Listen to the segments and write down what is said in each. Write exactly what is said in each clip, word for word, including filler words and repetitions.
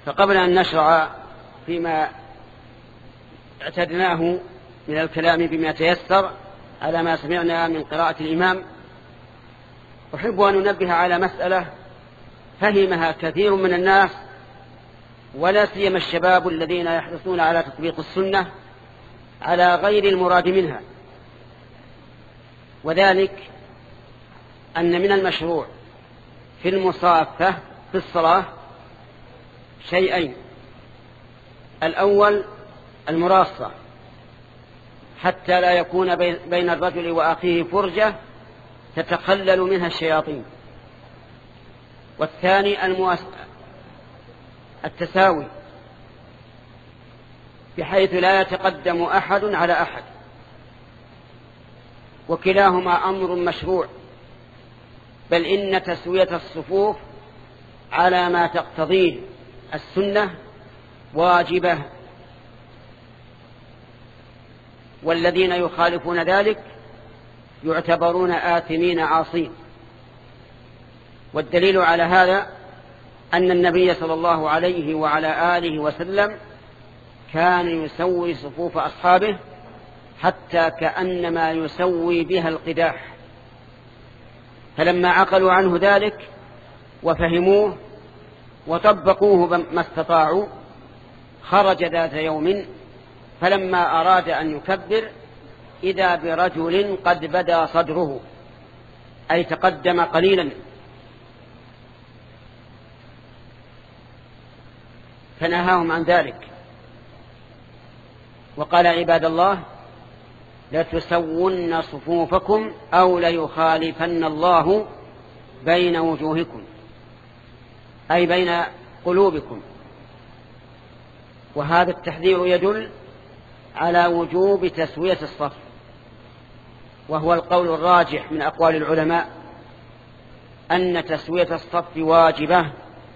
فقبل أن نشرع فيما اعتدناه من الكلام بما يتيسر على ما سمعنا من قراءة الإمام، أحب أن ننبه على مسألة فهمها كثير من الناس ولا سيما الشباب الذين يحرصون على تطبيق السنة على غير المراد منها، وذلك أن من المشروع في المصافة في الصلاة شيئين: الأول المراصة حتى لا يكون بين الرجل وأخيه فرجة تتخلل منها الشياطين، والثاني المواس... التساوي بحيث لا يتقدم أحد على أحد، وكلاهما أمر مشروع، بل إن تسوية الصفوف على ما تقتضيه السنة واجبة، والذين يخالفون ذلك يعتبرون آثمين عاصين. والدليل على هذا أن النبي صلى الله عليه وعلى آله وسلم كان يسوي صفوف أصحابه حتى كأنما يسوي بها القداح، فلما عقلوا عنه ذلك وفهموه وطبقوه ما استطاعوا خرج ذات يوم فلما أراد أن يكبر إذا برجل قد بدا صدره، أي تقدم قليلا، فنهاهم عن ذلك وقال: عباد الله لتسون صفوفكم أو ليخالفن الله بين وجوهكم، أي بين قلوبكم. وهذا التحذير يدل على وجوب تسوية الصف، وهو القول الراجح من أقوال العلماء أن تسوية الصف واجبة.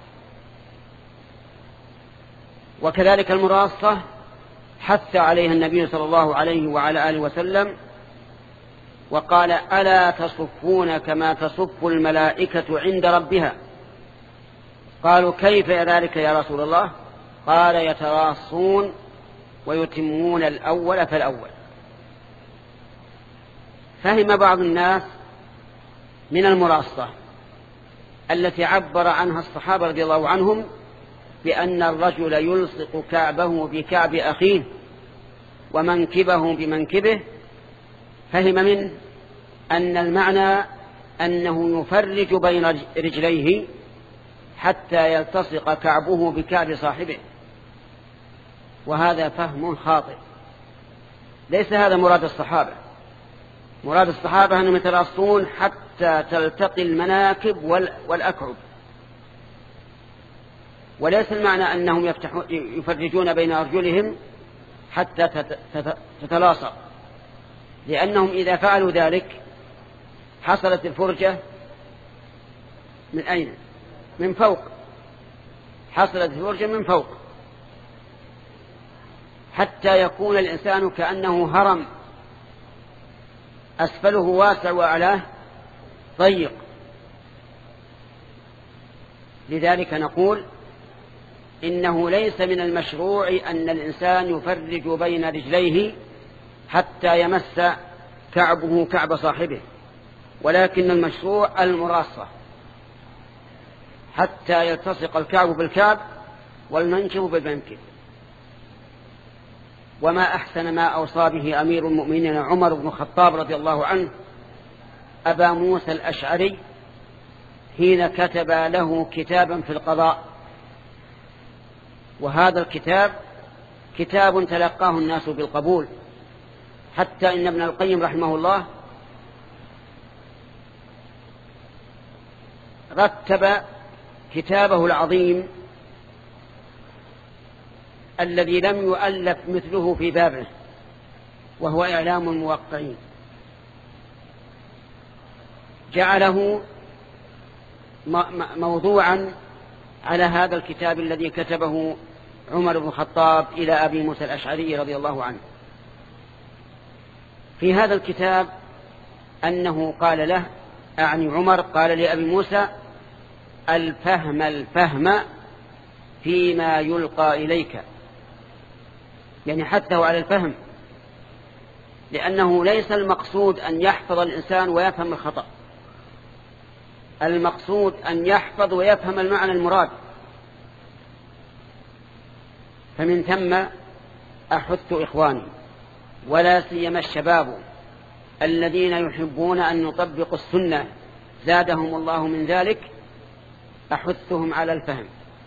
وكذلك المراصة حث عليها النبي صلى الله عليه وعلى آله وسلم وقال: ألا تصفون كما تصف الملائكة عند ربها؟ قالوا: كيف ذلك يا رسول الله؟ قال: يتراصون ويتمون الأول فالأول. فهم بعض الناس من المراصة التي عبر عنها الصحابة رضي الله عنهم بأن الرجل يلصق كعبه بكعب أخيه ومنكبه بمنكبه، فهم منه أن المعنى أنه يفرج بين رجليه حتى يلتصق كعبه بكعب صاحبه، وهذا فهم خاطئ. ليس هذا مراد الصحابة. مراد الصحابة أنهم يتراصون حتى تلتقي المناكب والأكعب، وليس المعنى أنهم يفرجون بين أرجلهم حتى تتلاصق، لأنهم إذا فعلوا ذلك حصلت الفرجة من أين؟ من فوق. حصلت الفرجة من فوق حتى يكون الإنسان كأنه هرم أسفله واسع وأعلاه ضيق. لذلك نقول إنه ليس من المشروع أن الإنسان يفرج بين رجليه حتى يمس كعبه كعب صاحبه، ولكن المشروع المراصة حتى يلتصق الكعب بالكعب والمنكب بالمنكب. وما أحسن ما أوصى به أمير المؤمنين عمر بن الخطاب رضي الله عنه أبا موسى الأشعري حين كتب له كتابا في القضاء، وهذا الكتاب كتاب تلقاه الناس بالقبول، حتى إن ابن القيم رحمه الله رتب كتابه العظيم الذي لم يؤلف مثله في بابه، وهو إعلام الموقعين، جعله موضوعا على هذا الكتاب الذي كتبه عمر بن الخطاب إلى أبي موسى الأشعري رضي الله عنه. في هذا الكتاب أنه قال له، أعني عمر قال لأبي موسى: الفهم الفهم فيما يلقى إليك، يعني حثه على الفهم، لأنه ليس المقصود أن يحفظ الإنسان ويفهم الخطأ، المقصود أن يحفظ ويفهم المعنى المراد. فمن ثم أحث إخواني ولا سيما الشباب الذين يحبون أن يطبقوا السنة زادهم الله من ذلك، أحثهم على الفهم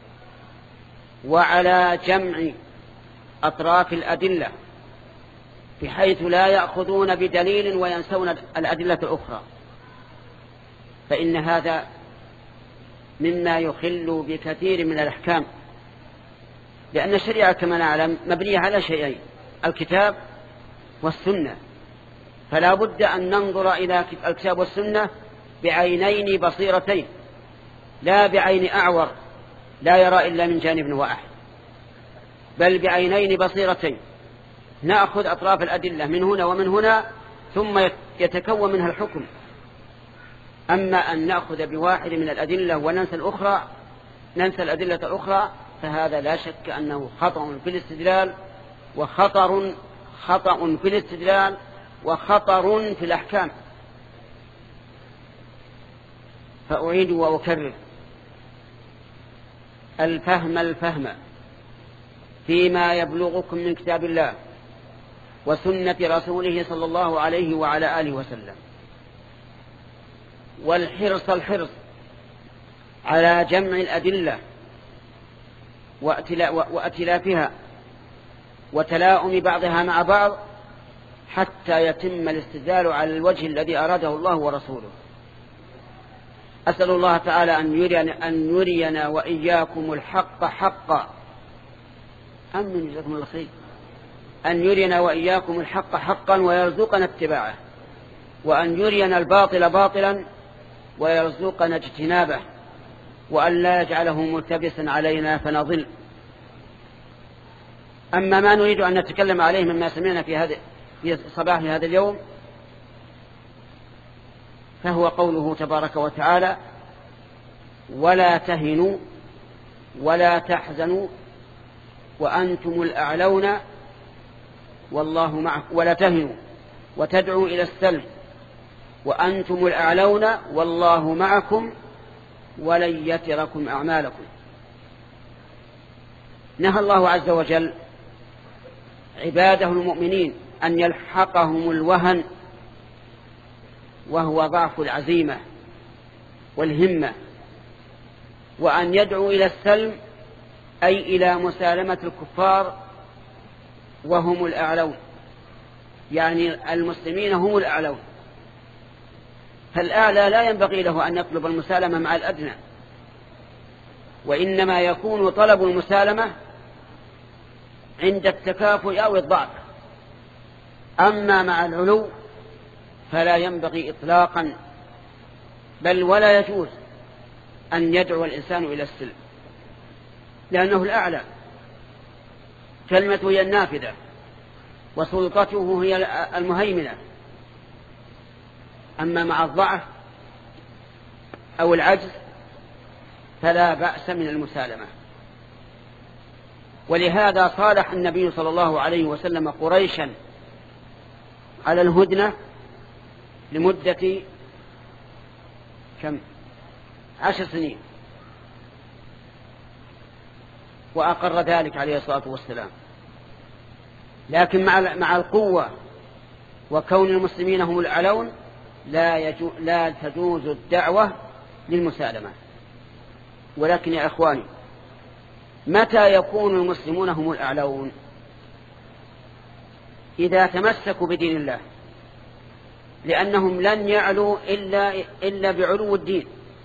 وعلى جمع أطراف الأدلة، بحيث لا يأخذون بدليل وينسون الأدلة الأخرى، فإن هذا مما يخل بكثير من الأحكام، لأن الشريعة كما نعلم مبنية على شيئين: الكتاب والسنة، فلا بد أن ننظر إلى الكتاب والسنة بعينين بصيرتين، لا بعين أعور لا يرى إلا من جانب واحد، بل بعينين بصيرتين، نأخذ أطراف الأدلة من هنا ومن هنا ثم يتكون منها الحكم. أما أن نأخذ بواحد من الأدلة وننسى الأخرى ننسى الأدلة الأخرى فهذا لا شك أنه خطأ في الاستدلال، وخطر خطأ في الاستدلال وخطر في الأحكام. فأعيد وأكرر: الفهم الفهم فيما يبلغكم من كتاب الله وسنة رسوله صلى الله عليه وعلى آله وسلم، والحرص الحرص على جمع الأدلة وأتلافها وتلاؤم بعضها مع بعض حتى يتم الاستدلال على الوجه الذي أراده الله ورسوله. أسأل الله تعالى أن يرينا, أن يرينا وإياكم الحق حقا أمن جزاكم الله خير أن يرينا وإياكم الحق حقا ويرزقنا اتباعه، وأن يرينا الباطل باطلا ويرزقنا اجتنابه، وأن لا يجعله ملتبسا علينا فنضل. أما ما نريد أن نتكلم عليه مما سمعنا في هذا في صباح هذا اليوم فهو قوله تبارك وتعالى: ولا تهنوا ولا تحزنوا وأنتم الأعلون والله معكم، ولا تهنوا وتدعوا إلى السلم وأنتم الأعلون والله معكم ولن يتركم أعمالكم. نهى الله عز وجل عباده المؤمنين أن يلحقهم الوهن، وهو ضعف العزيمة والهمة، وأن يدعوا إلى السلم أي إلى مسالمة الكفار وهم الأعلون، يعني المسلمين هم الأعلون، فالأعلى لا ينبغي له أن يطلب المسالمة مع الأدنى، وإنما يكون طلب المسالمة عند التكافؤ أو الضعف. أما مع العلو فلا ينبغي إطلاقا، بل ولا يجوز أن يدعو الإنسان إلى السلم، لأنه الأعلى، كلمته هي النافذة وسلطته هي المهيمنة. أما مع الضعف أو العجز فلا بأس من المسالمة. ولهذا صالح النبي صلى الله عليه وسلم قريشا على الهدنة لمدة كم عشر سنين، وأقر ذلك عليه الصلاة والسلام، لكن مع مع القوة وكون المسلمين هم الأعلون لا يجو لا تجوز الدعوة للمسالمة. ولكن يا إخواني، متى يكون المسلمون هم الأعلون؟ إذا تمسكوا بدين الله، لأنهم لن يعلوا إلا, إلا بعلو الدين،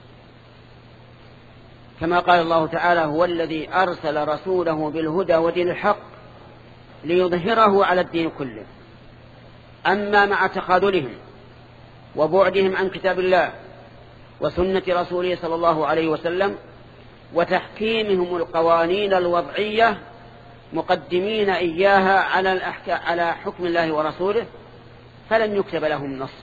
كما قال الله تعالى: هو الذي أرسل رسوله بالهدى ودين الحق ليظهره على الدين كله. أما مع تخاذلهم وبعدهم عن كتاب الله وسنة رسوله صلى الله عليه وسلم وتحكيمهم القوانين الوضعية مقدمين إياها على الأحكام على حكم الله ورسوله، فلن يكتب لهم نص،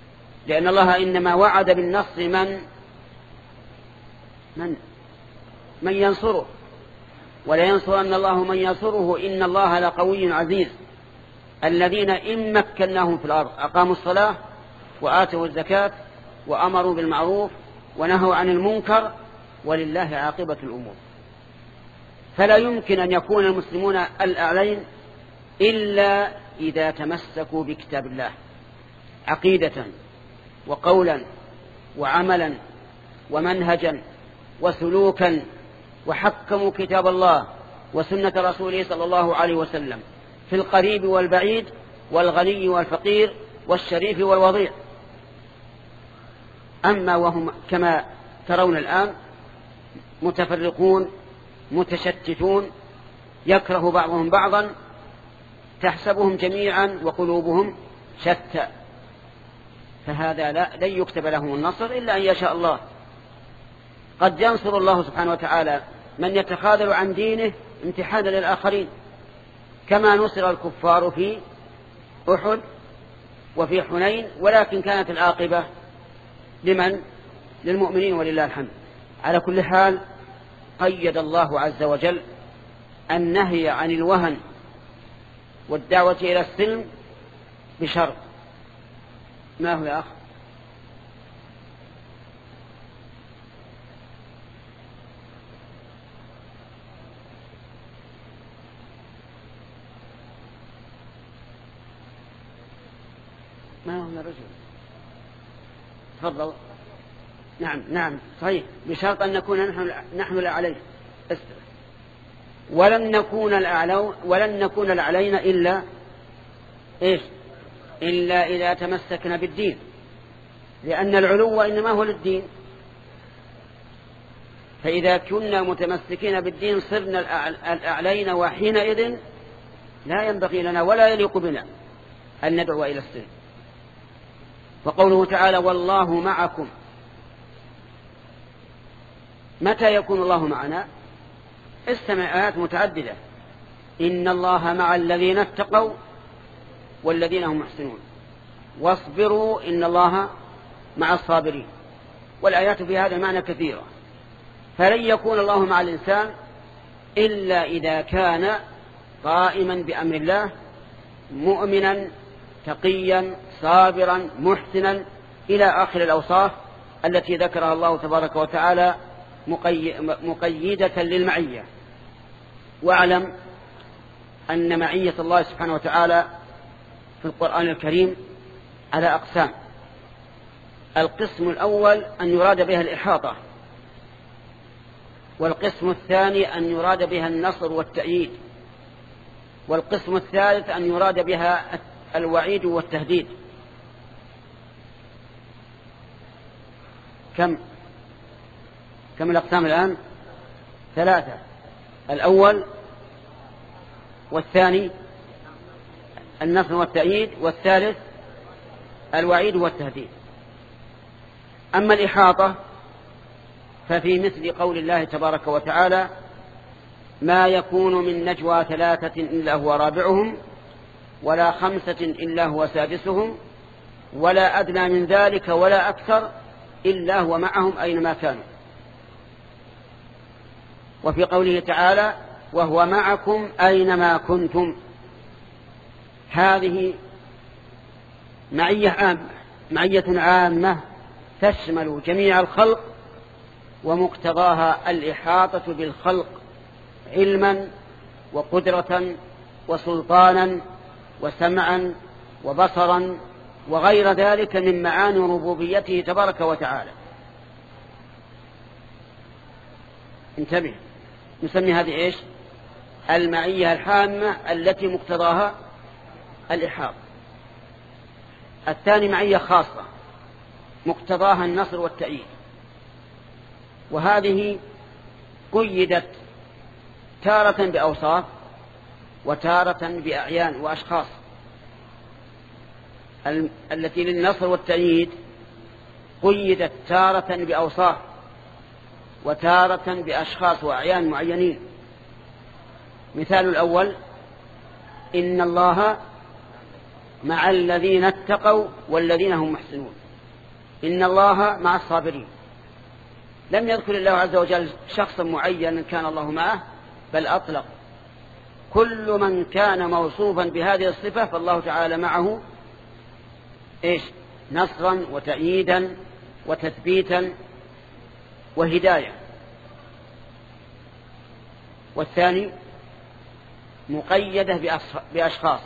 لأن الله إنما وعد بالنصر من من من ينصره، ولا ينصرن الله من ينصره إن الله لقوي عزيز. الذين إن مكناهم في الأرض أقاموا الصلاة وآتوا الزكاة وأمروا بالمعروف ونهوا عن المنكر ولله عاقبة الأمور. فلا يمكن أن يكون المسلمون الأعلين إلا إذا تمسكوا بكتاب الله عقيدة وقولا وعملا ومنهجا وسلوكا، وحكموا كتاب الله وسنة رسوله صلى الله عليه وسلم في القريب والبعيد والغني والفقير والشريف والوضيع. أما وهم كما ترون الآن متفرقون متشتتون، يكره بعضهم بعضا، تحسبهم جميعا وقلوبهم شتى، فهذا لا لن يكتب لهم النصر إلا أن يشاء الله. قد ينصر الله سبحانه وتعالى من يتخاذل عن دينه امتحانا للآخرين، كما نصر الكفار في أحد وفي حنين، ولكن كانت العاقبة لمن؟ للمؤمنين ولله الحمد. على كل حال قيد الله عز وجل النهي عن الوهن والدعوة إلى السلم بشرط. ما هو يا أخ؟ ما هو يا رجل؟ تفضل. نعم نعم صحيح، بشرط أن نكون نحن نحن لا عليه. ولن نكون الأعلون ولن نكون العلين إلا إيش؟ إلا إذا تمسكنا بالدين، لأن العلو إنما هو للدين. فإذا كنا متمسكين بالدين صرنا الأعلين، وحينئذ لا ينبغي لنا ولا يليق بنا أن ندعو إلى السلم. وقوله تعالى والله معكم، متى يكون الله معنا؟ استمع آيات متعددة: إن الله مع الذين اتقوا والذين هم محسنون، واصبروا إن الله مع الصابرين. والآيات في هذا المعنى كثيرة. فلن يكون الله مع الإنسان إلا إذا كان قائما بأمر الله، مؤمنا تقيا صابرا محسنا إلى آخر الأوصاف التي ذكرها الله تبارك وتعالى مقيدة للمعية. واعلم أن معية الله سبحانه وتعالى في القرآن الكريم على أقسام. القسم الأول أن يراد بها الإحاطة، والقسم الثاني أن يراد بها النصر والتأييد، والقسم الثالث أن يراد بها الوعيد والتهديد. كم كم الأقسام الآن؟ ثلاثة: الأول والثاني النصر والتأييد، والثالث الوعيد والتهديد. أما الإحاطة ففي مثل قول الله تبارك وتعالى: ما يكون من نجوى ثلاثة إلا هو رابعهم ولا خمسة إلا هو سادسهم ولا أدنى من ذلك ولا أكثر إلا هو معهم أينما كانوا. وفي قوله تعالى: وهو معكم أينما كنتم. هذه معية عامة معية عامة تشمل جميع الخلق، ومقتضاها الإحاطة بالخلق علما وقدرة وسلطانا وسمعا وبصرا وغير ذلك من معاني ربوبيته تبارك وتعالى. انتبه، نسمي هذه إيش؟ المعية الحامة التي مقتضاها الإحاطة. الثاني معية خاصة مقتضاها النصر والتأييد، وهذه قيدت تارة بأوصاف وتارة بأعيان وأشخاص. التي للنصر والتأييد قيدت تارة بأوصاف وتارة بأشخاص وأعيان معينين. مثال الأول: إن الله مع الذين اتقوا والذين هم محسنون. إن الله مع الصابرين. لم يذكر الله عز وجل شخصا معينا كان الله معه، بل أطلق كل من كان موصوفا بهذه الصفة فالله تعالى معه إيش؟ نصرا وتأييدا وتثبيتا وهداية. والثاني مقيدة بأشخاص،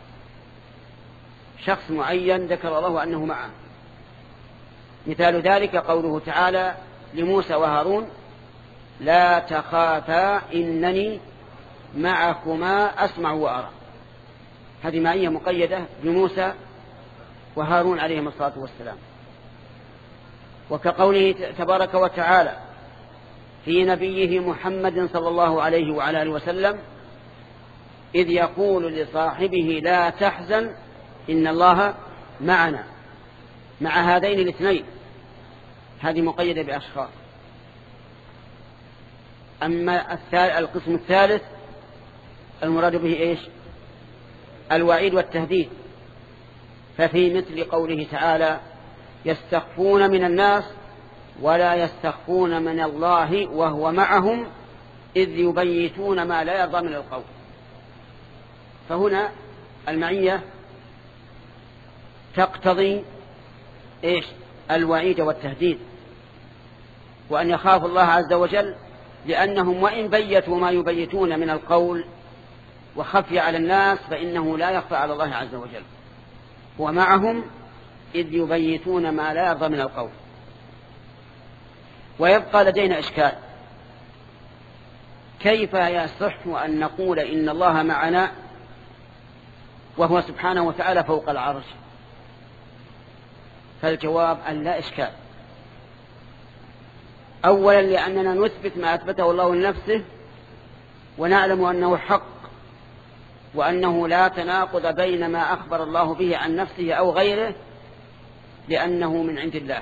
شخص معين ذكر الله أنه معه. مثال ذلك قوله تعالى لموسى وهارون لا تخافا إنني معكما أسمع وأرى. هذه معية مقيدة بموسى وهارون عليهم الصلاة والسلام. وكقوله تبارك وتعالى في نبيه محمد صلى الله عليه وعلى آله وسلم إذ يقول لصاحبه لا تحزن إن الله معنا، مع هذين الاثنين، هذه مقيدة بأشخاص. أما القسم الثالث المراد به إيش؟ الوعيد والتهديد. ففي مثل قوله تعالى يستخفون من الناس ولا يستخفون من الله وهو معهم إذ يبيتون ما لا يرضى من القول. فهنا المعية تقتضي إيش؟ الوعيد والتهديد، وأن يخاف الله عز وجل، لأنهم وإن بيتوا ما يبيتون من القول وخفي على الناس فإنه لا يخفى على الله عز وجل، ومعهم إذ يبيتون ما لا يرضى من القول. ويبقى لدينا إشكال، كيف يصح أن نقول إن الله معنا وهو سبحانه وتعالى فوق العرش؟ فالجواب أن لا إشكال. أولا لأننا نثبت ما أثبته الله لنفسه، ونعلم أنه حق، وأنه لا تناقض بين ما أخبر الله به عن نفسه أو غيره، لأنه من عند الله.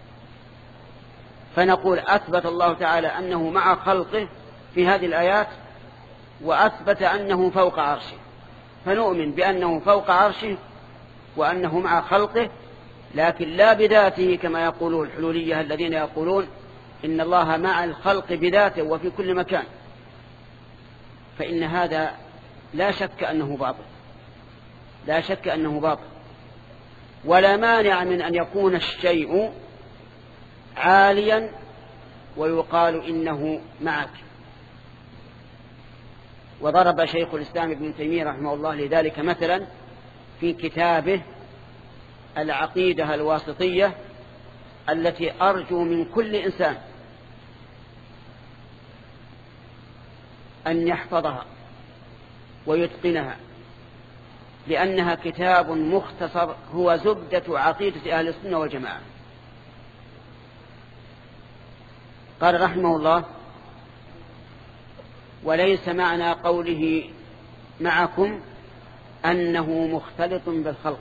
فنقول أثبت الله تعالى أنه مع خلقه في هذه الآيات، وأثبت أنه فوق عرشه، فنؤمن بأنه فوق عرشه وأنه مع خلقه، لكن لا بذاته كما يقولون الحلولية الذين يقولون إن الله مع الخلق بذاته وفي كل مكان. فإن هذا لا شك أنه باطل، لا شك أنه باطل. ولا مانع من أن يكون الشيء عاليا ويقال إنه معك. وضرب شيخ الإسلام ابن تيمية رحمه الله لذلك مثلا في كتابه العقيدة الواسطية التي أرجو من كل إنسان أن يحفظها ويتقنها، لأنها كتاب مختصر هو زبدة عقيدة أهل السنة والجماعة. قال رحمه الله وليس معنى قوله معكم أنه مختلط بالخلق،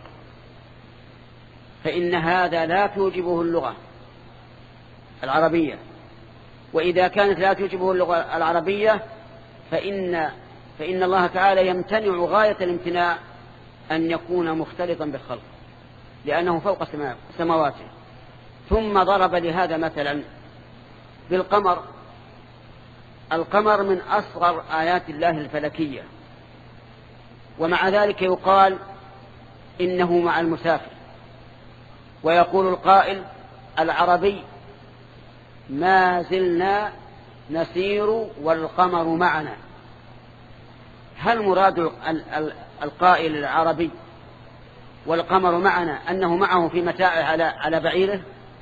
فإن هذا لا توجبه اللغة العربية، وإذا كانت لا توجبه اللغة العربية فإن, فإن الله تعالى يمتنع غاية الامتناع أن يكون مختلطا بالخلق، لأنه فوق سماواته. ثم ضرب لهذا مثلا بالقمر. القمر من أصغر آيات الله الفلكية، ومع ذلك يقال إنه مع المسافر. ويقول القائل العربي ما زلنا نسير والقمر معنا. هل مراد القائل العربي والقمر معنا أنه معه في متاعه على على بعيره؟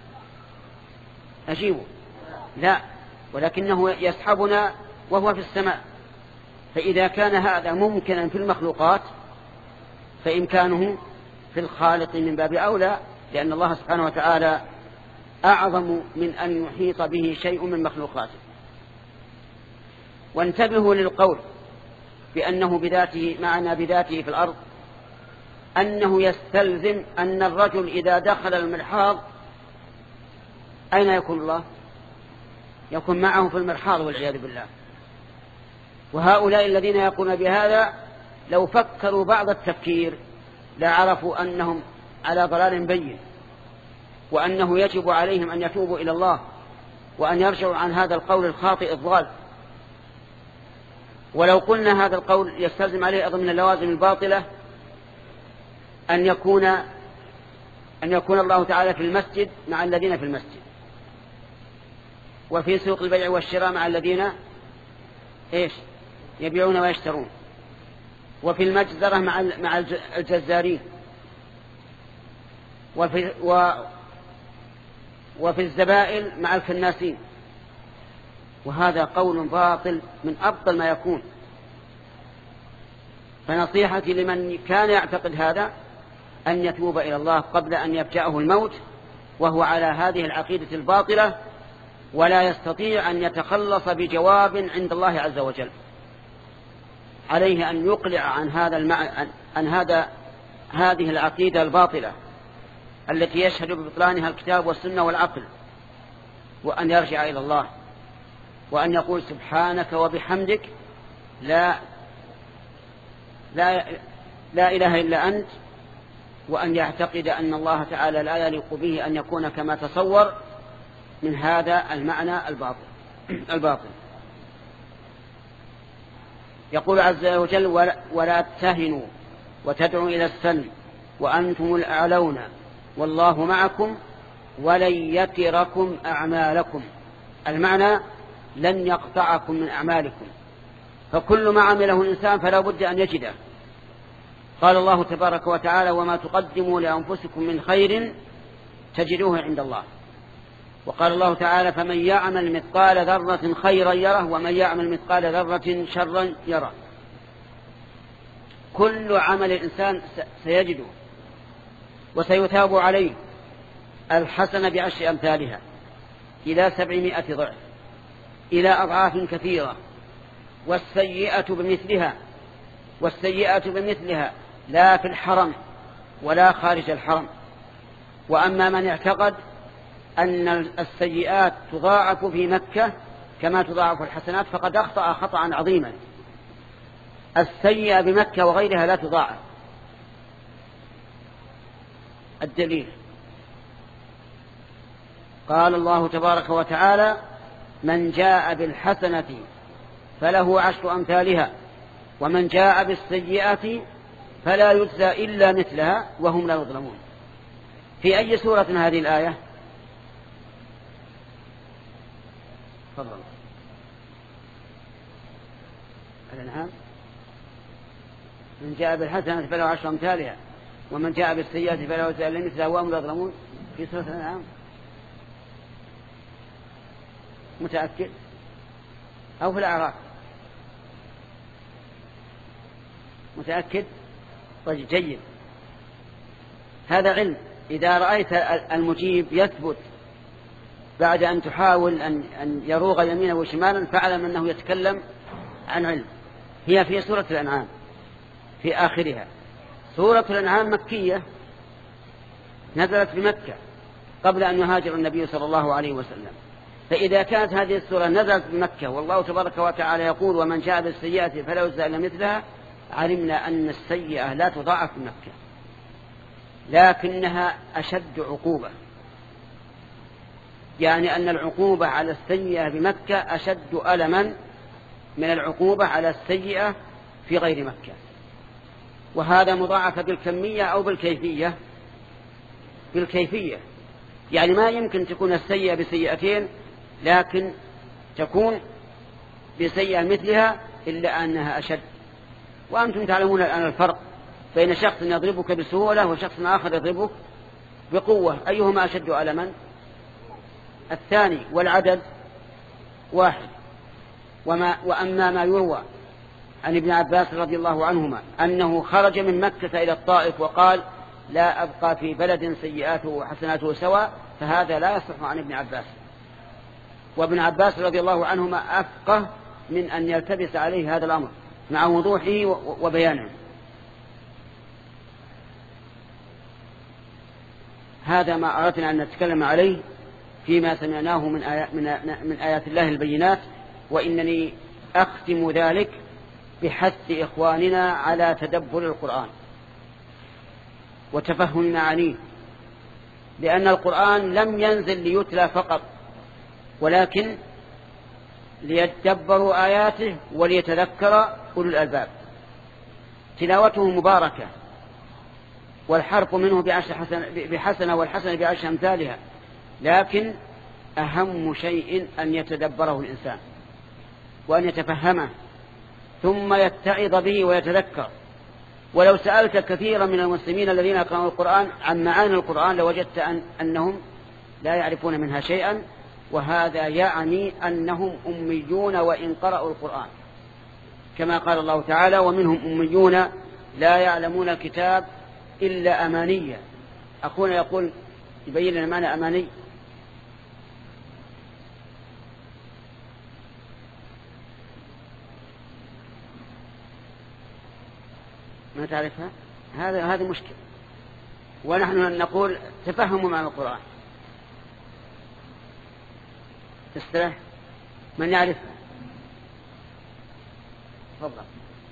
أجيبه لا، ولكنه يسحبنا وهو في السماء. فإذا كان هذا ممكنا في المخلوقات فإمكانه في الخالق من باب أولى، لأن الله سبحانه وتعالى أعظم من أن يحيط به شيء من مخلوقاته. وانتبهوا للقول بأنه بذاته معنا بذاته في الأرض، أنه يستلزم أن الرجل إذا دخل المرحاض أين يكون الله؟ يكون معه في المرحاض والعياذ بالله. وهؤلاء الذين يقولون بهذا لو فكروا بعض التفكير لعرفوا أنهم على ضلال بين، وأنه يجب عليهم أن يتوبوا إلى الله وأن يرجعوا عن هذا القول الخاطئ الضال. ولو قلنا هذا القول يستلزم عليه أيضا من اللوازم الباطلة أن يكون أن يكون الله تعالى في المسجد مع الذين في المسجد، وفي سوق البيع والشراء مع الذين إيش يبيعون ويشترون، وفي المجزرة مع مع الجزارين، وفي و وفي الزبائن مع الكناسين. وهذا قول باطل من أبطل ما يكون. فنصيحتي لمن كان يعتقد هذا أن يتوب إلى الله قبل أن يفجأه الموت وهو على هذه العقيدة الباطلة، ولا يستطيع أن يتخلص بجواب عند الله عز وجل. عليه أن يقلع عن هذا المع... عن هذا هذه العقيدة الباطلة التي يشهد ببطلانها الكتاب والسنة والعقل، وأن يرجع إلى الله وأن يقول سبحانك وبحمدك لا لا لا إله إلا أنت، وأن يعتقد أن الله تعالى لا يليق به أن يكون كما تصور من هذا المعنى الباطل الباطل. يقول عز وجل ولا تهنوا وتدعوا إلى السلم وأنتم الأعلون والله معكم ولن يتركم أعمالكم. المعنى لن يقطعكم من أعمالكم، فكل ما عمله الإنسان فلا بد أن يجده. قال الله تبارك وتعالى وما تقدموا لأنفسكم من خير تجدوه عند الله. وقال الله تعالى فمن يعمل مثقال ذرة خيرا يره ومن يعمل مثقال ذرة شرا يره. كل عمل الإنسان سيجده وسيثاب عليه. الحسنة بعشر أمثالها إلى سبعمائة ضعف إلى أضعاف كثيرة، والسيئة بمثلها والسيئة بمثلها لا في الحرم ولا خارج الحرم. وأما من اعتقد أن السيئات تضاعف في مكة كما تضاعف الحسنات فقد أخطأ خطأ عظيما. السيئة بمكة وغيرها لا تضاعف. الدليل قال الله تبارك وتعالى من جاء بالحسنة فله عشر أمثالها ومن جاء بالسيئة فلا يجزى إلا مثلها وهم لا يظلمون. في أي سورة هذه الآية؟ تفضل. الأنعام. من جاء بالحسنة فله عشر أمثالها ومن جاء بالسيئة فلا يجزى إلا مثلها وهم لا يظلمون. في سورة الأنعام. متأكد؟ أو في الأعراف؟ متأكد؟ طيب جيد. هذا علم. إذا رأيت المجيب يثبت بعد أن تحاول أن أن يروغ يمينا وشمالا فاعلم أنه يتكلم عن علم. هي في سورة الأنعام في آخرها. سورة الأنعام مكية نزلت بمكة قبل أن يهاجر النبي صلى الله عليه وسلم. فإذا كانت هذه السورة نزلت بمكة والله تبارك وتعالى يقول ومن جاء بالسيئة فلا يجزى إلا مثلها، علمنا أن السيئة لا تضاعف في مكة لكنها أشد عقوبة. يعني أن العقوبة على السيئة بمكة أشد ألما من العقوبة على السيئة في غير مكة. وهذا مضاعف بالكمية أو بالكيفية؟ بالكيفية. يعني ما يمكن تكون السيئة بسيئتين لكن تكون بسيئة مثلها إلا أنها أشد. وأنتم تعلمون الآن الفرق بين شخص يضربك بسهولة وشخص آخر يضربك بقوة، أيهما أشد ألما؟ الثاني. والعدد واحد. وما وأما ما يروى عن ابن عباس رضي الله عنهما أنه خرج من مكة إلى الطائف وقال لا أبقى في بلد سيئاته وحسناته سواء، فهذا لا يصح عن ابن عباس. وابن عباس رضي الله عنهما أفقه من أن يلتبس عليه هذا الأمر مع وضوحه وبيانه. هذا ما أردنا أن نتكلم عليه فيما سمعناه من آيات, من آيات الله البينات. وإنني أختم ذلك بحث إخواننا على تدبر القرآن وتفهم معانيه، لأن القرآن لم ينزل ليتلى فقط ولكن ليتدبروا آياته وليتذكر أولو الألباب. تلاوته مباركة، والحرف منه بعشر حسن بحسنة والحسنة بعشر أمثالها، لكن أهم شيء أن يتدبره الإنسان وأن يتفهمه ثم يتعظ به ويتذكر. ولو سألت كثيرا من المسلمين الذين يقرؤون القرآن عن معاني القرآن لوجدت أن أنهم لا يعرفون منها شيئا، وهذا يعني أنهم أميون وإن قرأوا القرآن، كما قال الله تعالى: ومنهم أميون لا يعلمون الكتاب إلا أمانية. أخونا يقول يبين لنا معنى أماني. ما تعرفها؟ هذا هذا مشكل، ونحن نقول تفهموا معنى القرآن. تستريح من يعرفها؟ تفضل.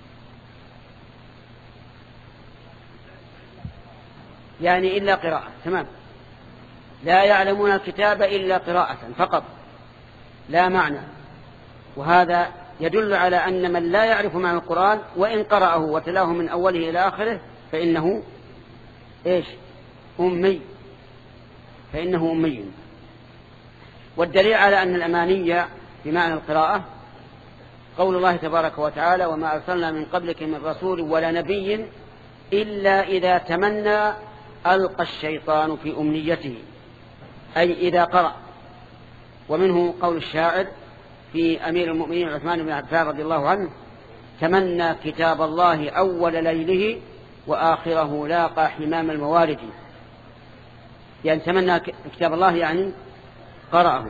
يعني إلا قراءة، تمام. لا يعلمون الكتاب إلا قراءة فقط لا معنى، وهذا يدل على أن من لا يعرف معنى القرآن وإن قرأه وتلاه من أوله إلى آخره فإنه إيش؟ أمي، فإنه أمي. والدليل على أن الأمانية بمعنى القراءة قول الله تبارك وتعالى: وما أرسلنا من قبلك من رسول ولا نبي إلا إذا تمنى ألقى الشيطان في أمنيته، أي إذا قرأ. ومنه قول الشاعر في أمير المؤمنين عثمان بن عفان رضي الله عنه: تمنى كتاب الله أول ليله وآخره لاقى حمام الموارد. يعني تمنى كتاب الله يعني قرأه.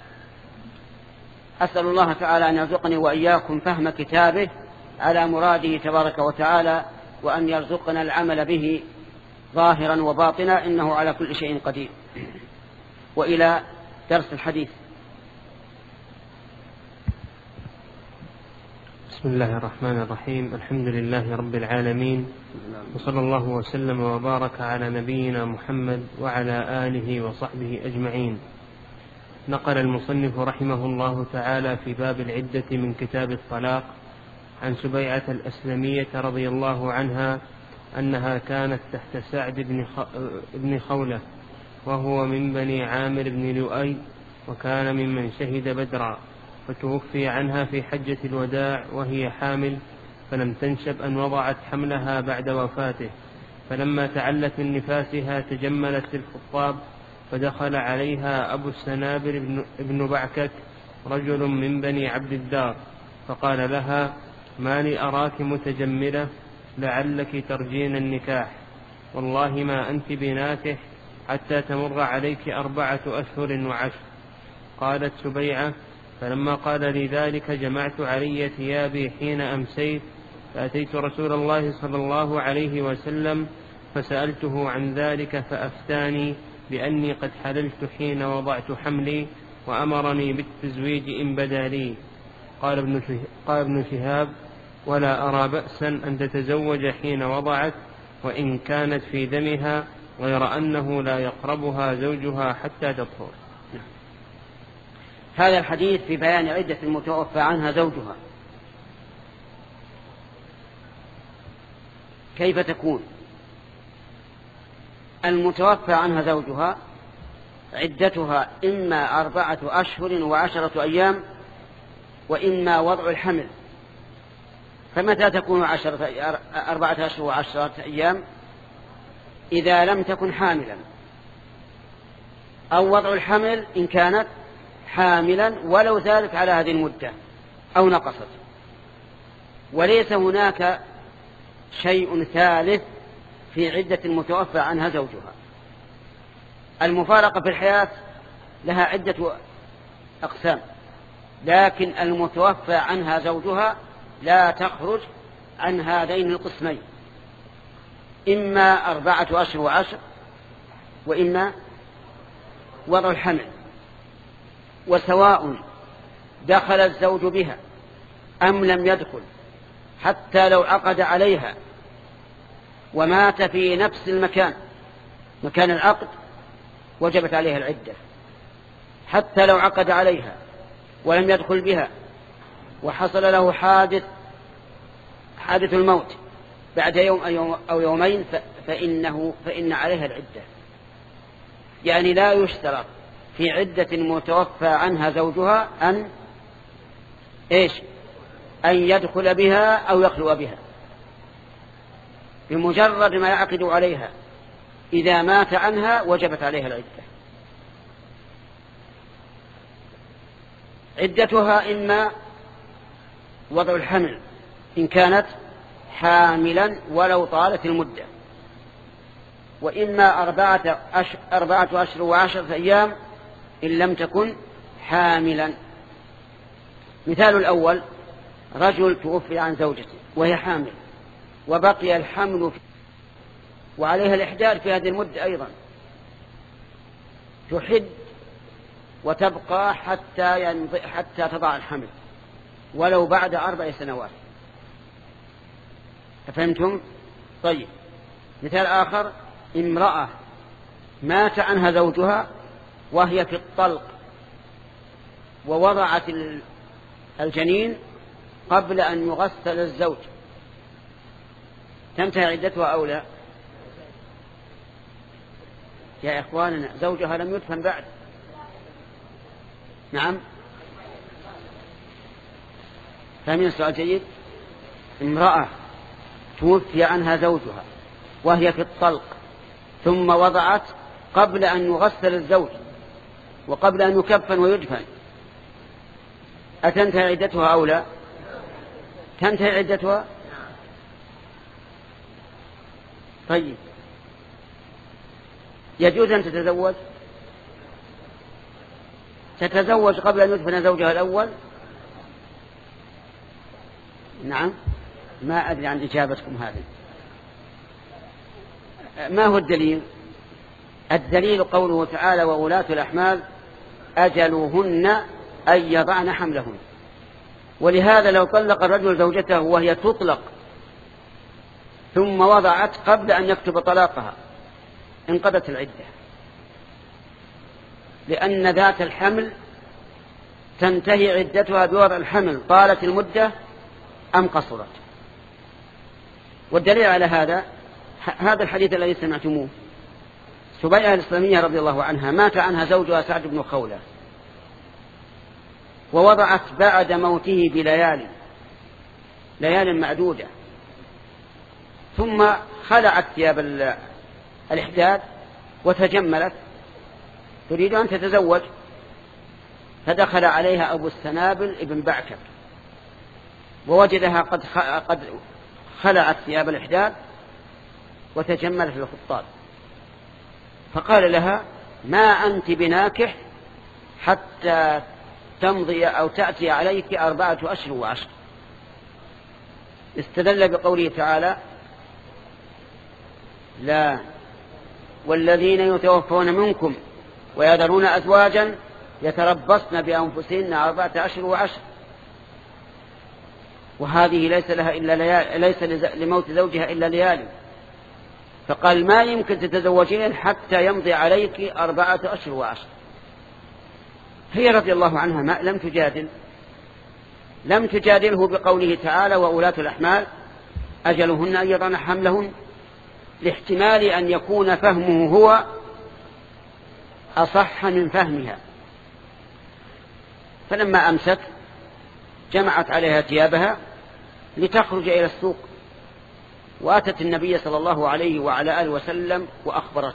أسأل الله تعالى أن يرزقني وإياكم فهم كتابه على مراده تبارك وتعالى، وأن يرزقنا العمل به ظاهرا وباطنا، إنه على كل شيء قدير. وإلى درس الحديث. بسم الله الرحمن الرحيم. الحمد لله رب العالمين، وصلى الله وسلم وبارك على نبينا محمد وعلى آله وصحبه أجمعين. نقل المصنف رحمه الله تعالى في باب العدة من كتاب الطلاق عن سبيعة الأسلمية رضي الله عنها أنها كانت تحت سعد بن خولة، وهو من بني عامر بن لؤي، وكان ممن شهد بدرا، فتوفي عنها في حجة الوداع وهي حامل، فلم تنشب أن وضعت حملها بعد وفاته. فلما تعلت من نفاسها تجملت للخطاب، فدخل عليها أبو السنابر بن بعكك رجل من بني عبد الدار، فقال لها: ما لي أراك متجملة، لعلك ترجين النكاح، والله ما أنت بناكح حتى تمر عليك أربعة أشهر وعشر. قالت سبيعة: فلما قال لي ذلك جمعت علي ثيابي حين أمسيت، فأتيت رسول الله صلى الله عليه وسلم فسألته عن ذلك، فأفتاني بأني قد حللت حين وضعت حملي، وأمرني بالتزويج إن بدا لي. قال ابن قال ابن شهاب: ولا أرى بأسا أن تتزوج حين وضعت، وإن كانت في دمها، غير أنه لا يقربها زوجها حتى تطهر. هذا الحديث في بيان عدة المتوفى عنها زوجها. كيف تكون؟ المتوفى عنها زوجها عدتها إما أربعة أشهر وعشرة أيام، وإما وضع الحمل. فمتى تكون عشرة أربعة أشهر وعشرة أيام؟ إذا لم تكن حاملا، أو وضع الحمل إن كانت حاملا ولو زادت على هذه المدة أو نقصت. وليس هناك شيء ثالث في عدة المتوفى عنها زوجها. المفارقة في الحياة لها عدة أقسام، لكن المتوفى عنها زوجها لا تخرج عن هذين القسمين: إما أربعة أشهر وعشر، وإما وضع الحمل. وسواء دخل الزوج بها أم لم يدخل، حتى لو عقد عليها ومات في نفس المكان مكان العقد، وجبت عليها العدة حتى لو عقد عليها ولم يدخل بها وحصل له حادث حادث الموت بعد يوم أو يومين فإنه فإن عليها العدة. يعني لا يشترط في عدة متوفى عنها زوجها أن إيش أن يدخل بها أو يخلو بها، بمجرد ما يعقد عليها إذا مات عنها وجبت عليها العدة. عدتها إما وضع الحمل إن كانت حاملا ولو طالت المدة، وإما أربعة أشهر, أربعة أشهر وعشرة أيام إن لم تكن حاملا. مثال الأول: رجل توفي عن زوجته وهي حامل وبقي الحمل وعليها الإحداد في هذه المدة أيضا، تحد وتبقى حتى حتى تضع الحمل ولو بعد أربع سنوات. فهمتم؟ طيب. مثال آخر: امرأة مات عنها زوجها وهي في الطلق ووضعت الجنين قبل أن يغسل الزوج، تنتهي عدتها أو لا؟ يا إخواننا زوجها لم يدفن بعد. نعم، فاهمين السؤال جيد؟ امرأة توفي عنها زوجها وهي في الطلق ثم وضعت قبل أن يغسل الزوج وقبل أن يكفن ويدفن، أتنتهي عدتها أو لا؟ تنتهي عدتها. طيب، يجوز أن تتزوج تتزوج قبل أن يدفن زوجها الأول؟ نعم، ما أدري عن إجابتكم هذه. ما هو الدليل؟ الدليل قوله تعالى: وأولاة الأحمال أجلهن أن يضعن حملهن. ولهذا لو طلق الرجل زوجته وهي تطلق ثم وضعت قبل أن يكتب طلاقها انقضت العدة، لأن ذات الحمل تنتهي عدتها بوضع الحمل، طالت المدة أم قصرت. والدليل على هذا هذا الحديث الذي سمعتموه: سبيعة الإسلامية رضي الله عنها مات عنها زوجها سعد بن خولة ووضعت بعد موته بليالي ليال معدودة، ثم خلعت ثياب الإحداد وتجملت تريد أن تتزوج، فدخل عليها أبو السنابل ابن بعكر ووجدها قد قد خلعت ثياب الإحداد وتجملت للخطاب، فقال لها: ما أنت بناكح حتى تمضي أو تأتي عليك أربعة أشهر وعشر. استدل بقوله تعالى: لا والذين يتوفون منكم ويذرون أزواجا يتربصن بأنفسهن أربعة أشهر وعشر، وهذه ليس لها إلا ليالي، ليس لموت زوجها إلا ليالي، فقال: ما يمكن تتزوجين حتى يمضي عليك أربعة أشهر وعشر. هي رضي الله عنها ما لم تجادل لم تجادله بقوله تعالى: وأولاة الأحمال أجلهن أن يضعن حملهن، لاحتمال أن يكون فهمه هو أصح من فهمها. فلما أمست جمعت عليها ثيابها لتخرج إلى السوق، وأتت النبي صلى الله عليه وعلى آله وسلم وأخبرت،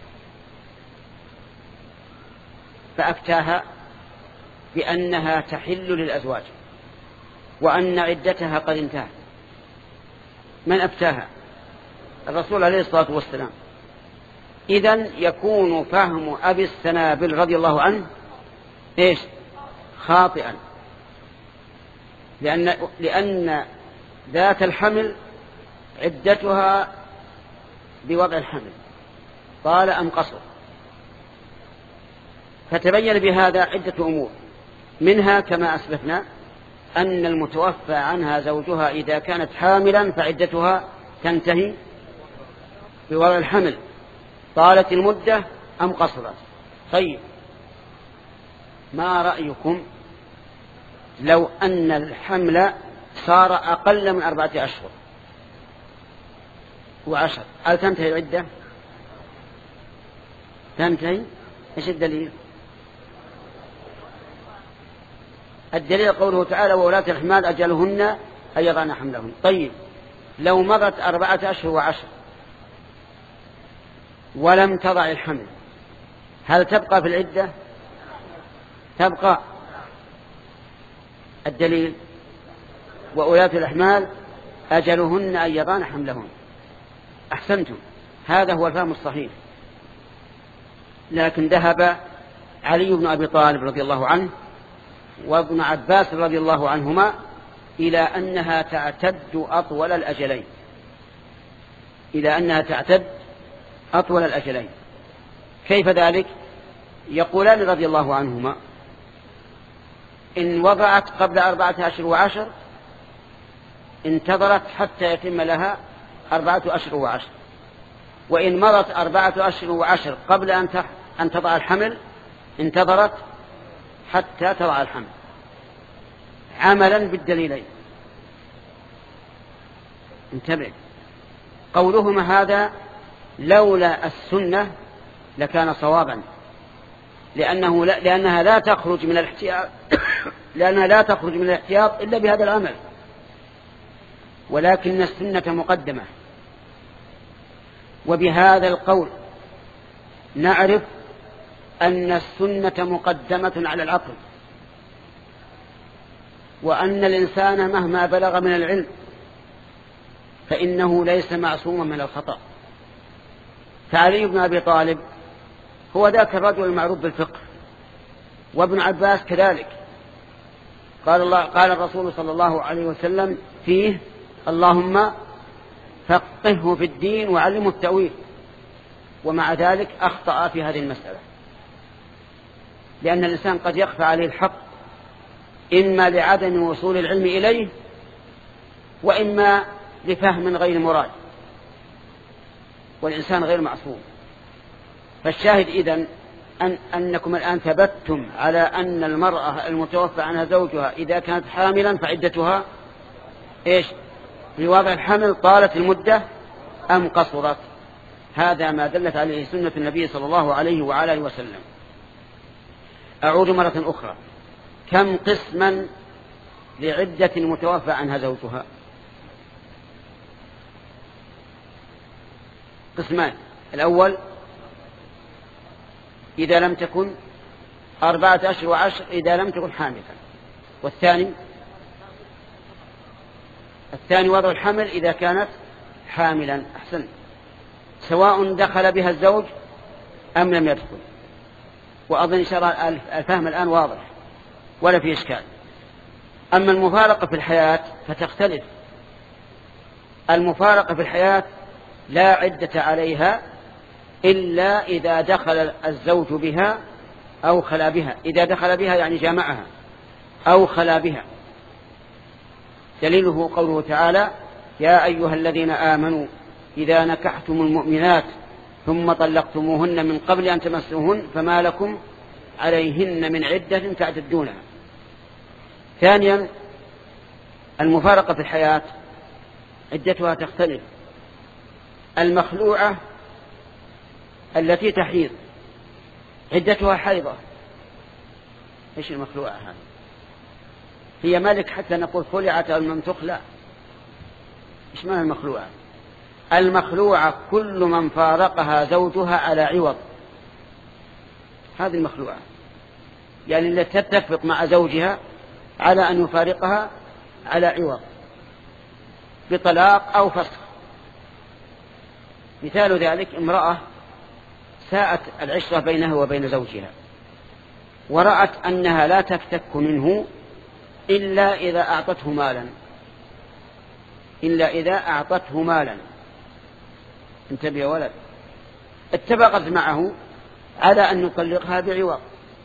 فأفتاها بأنها تحل للأزواج وأن عدتها قد انتهت. من أفتاها؟ الرسول عليه الصلاة والسلام. إذن يكون فهم أبي السنابل رضي الله عنه إيش؟ خاطئا، لأن, لأن ذات الحمل عدتها بوضع الحمل طال أم قصر. فتبين بهذا عدة أمور، منها كما أسلفنا أن المتوفى عنها زوجها إذا كانت حاملا فعدتها تنتهي بوضع الحمل، طالت المدة أم قصرت. طيب، ما رأيكم لو أن الحمل صار أقل من أربعة أشهر وعشر، هل تنتهي العدة؟ تنتهي. إيش الدليل؟ الدليل قوله تعالى وولاة الأحمال أجلهن أن يضعن حملهن. طيب لو مضت أربعة أشهر وعشر ولم تضع الحمل هل تبقى في العدة؟ تبقى. الدليل وولاة الأحمال أجلهن أن يضعن حملهن. أحسنتم، هذا هو الفهم الصحيح. لكن ذهب علي بن أبي طالب رضي الله عنه وابن عباس رضي الله عنهما إلى أنها تعتد أطول الأجلين، إلى أنها تعتد أطول الأجلين. كيف ذلك؟ يقولان رضي الله عنهما إن وضعت قبل أربعة أشهر وعشر انتظرت حتى يتم لها أربعة أشهر وعشر، وإن مضت أربعة أشهر وعشر قبل أن تضع الحمل انتظرت حتى تضع الحمل، عملا بالدليلين. انتبه، قولهما هذا لولا السنة لكان صوابا، لأنه لا لأنها لا تخرج من الاحتياط لأنها لا تخرج من الاحتياط إلا بهذا العمل، ولكن السنة مقدمة. وبهذا القول نعرف أن السنة مقدمة على العقل، وأن الإنسان مهما بلغ من العلم فإنه ليس معصوما من الخطأ. فعلي بن أبي طالب هو ذاك الرجل المعروف بالفقه، وابن عباس كذلك. قال الله قال الرسول صلى الله عليه وسلم فيه اللهم فقهه في الدين وعلمه التأويل، ومع ذلك أخطأ في هذه المسألة، لأن الإنسان قد يخفى عليه الحق إما لعدم وصول العلم إليه وإما لفهم غير مراد، والإنسان غير معصوم. فالشاهد إذن أن أنكم الآن ثبتتم على أن المرأة المتوفى عنها زوجها إذا كانت حاملا فعدتها إيش؟ بوضع الحمل طالت المدة أم قصرت. هذا ما دلت عليه سنة النبي صلى الله عليه وعلى آله وسلم. أعود مرة أخرى، كم قسما لعدة المتوفى عنها زوجها؟ قسمان. الأول إذا لم تكن أربعة أشهر وعشر إذا لم تكن حاملا، والثاني الثاني وضع الحمل إذا كانت حاملا. أحسن، سواء دخل بها الزوج أم لم يدخل. وأظن إن شاء الله الفهم الآن واضح ولا في إشكال. أما المفارقة في الحياة فتختلف. المفارقة في الحياة لا عدة عليها إلا إذا دخل الزوج بها أو خلا بها. إذا دخل بها يعني جامعها أو خلا بها. دليله قوله تعالى يا أيها الذين آمنوا إذا نكحتم المؤمنات ثم طلقتموهن من قبل أن تمسوهن فما لكم عليهن من عدة تعتدونها. ثانيا المفارقة في الحياة عدتها تختلف. المخلوعة التي تحيض عدتها حيضة. إيش المخلوعة هذه؟ هي ملك حتى نقول خلعت أو لم تخلع؟ إيش معنى المخلوعة؟ المخلوعة كل من فارقها زوجها على عوض، هذه المخلوعة، يعني التي تتفق مع زوجها على أن يفارقها على عوض بطلاق أو فسخ. مثال ذلك امرأة ساءت العشرة بينها وبين زوجها ورأت أنها لا تفتك منه إلا إذا أعطته مالا إلا إذا أعطته مالا انتبه يا ولد. اتفقت معه على أن يطلقها بعوض.